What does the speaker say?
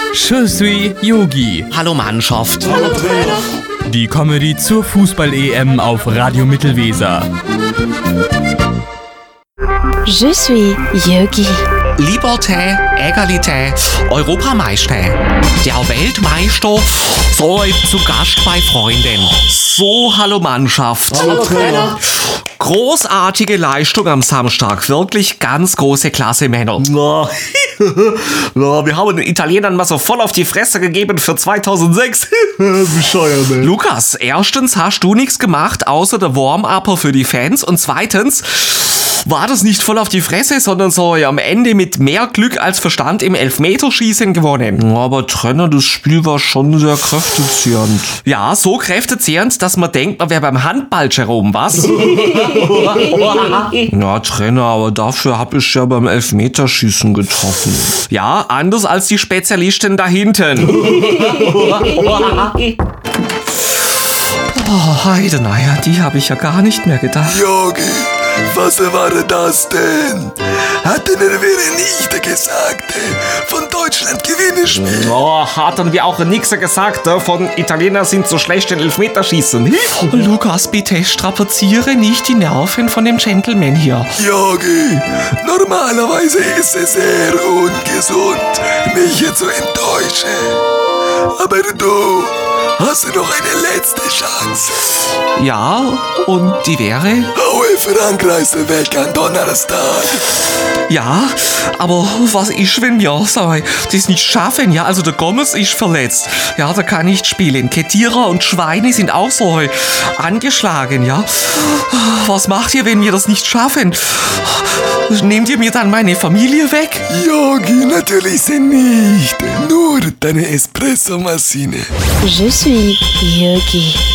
Je suis Yogi. Hallo Mannschaft. Hallo Trainer. Die Comedy zur Fußball-EM auf Radio Mittelweser. Je suis Yogi. Liberté, Egalité, Europameister. Der Weltmeister soll zu Gast bei Freunden. So, hallo Mannschaft. Hallo Trainer. Großartige Leistung am Samstag. Wirklich ganz große Klasse, Männer. Wir haben den Italienern mal so voll auf die Fresse gegeben für 2006. Bescheuert, ey. Lukas, erstens hast du nichts gemacht, außer der Warm-Upper für die Fans. Und zweitens war das nicht voll auf die Fresse, sondern so am Ende mit mehr Glück als Verstand im Elfmeterschießen gewonnen. Aber Trainer, das Spiel war schon sehr kräftezehrend. Ja, so kräftezehrend, dass man denkt, man wäre beim Handball, Jerome, was? Ja, Trainer, aber dafür habe ich ja beim Elfmeterschießen getroffen. Ja, anders als die Spezialisten da hinten. Oh, Heideneier, die habe ich ja gar nicht mehr gedacht. Yogi, was war das denn? Hatten wir nicht gesagt, von Deutschland Gewinnspiel? Oh, hatten wir auch nichts gesagt, von Italiener sind so schlecht in Elfmeterschießen. Lukas, bitte strapaziere nicht die Nerven von dem Gentleman hier. Yogi, normalerweise ist es sehr ungesund, mich zu enttäuschen. Aber du hast noch eine letzte Chance. Ja, und die wäre? Aue Frankreich weg an Donnerstag. Ja, aber was ist, wenn wir das nicht schaffen? Ja, also der Gomez ist verletzt. Ja, der kann nicht spielen. Ketierer und Schweine sind auch so angeschlagen, ja. Was macht ihr, wenn wir das nicht schaffen? Nehmt ihr mir dann meine Familie weg? Yogi, natürlich nicht. Nur deine Espresso-Maschine. Je suis Yogi.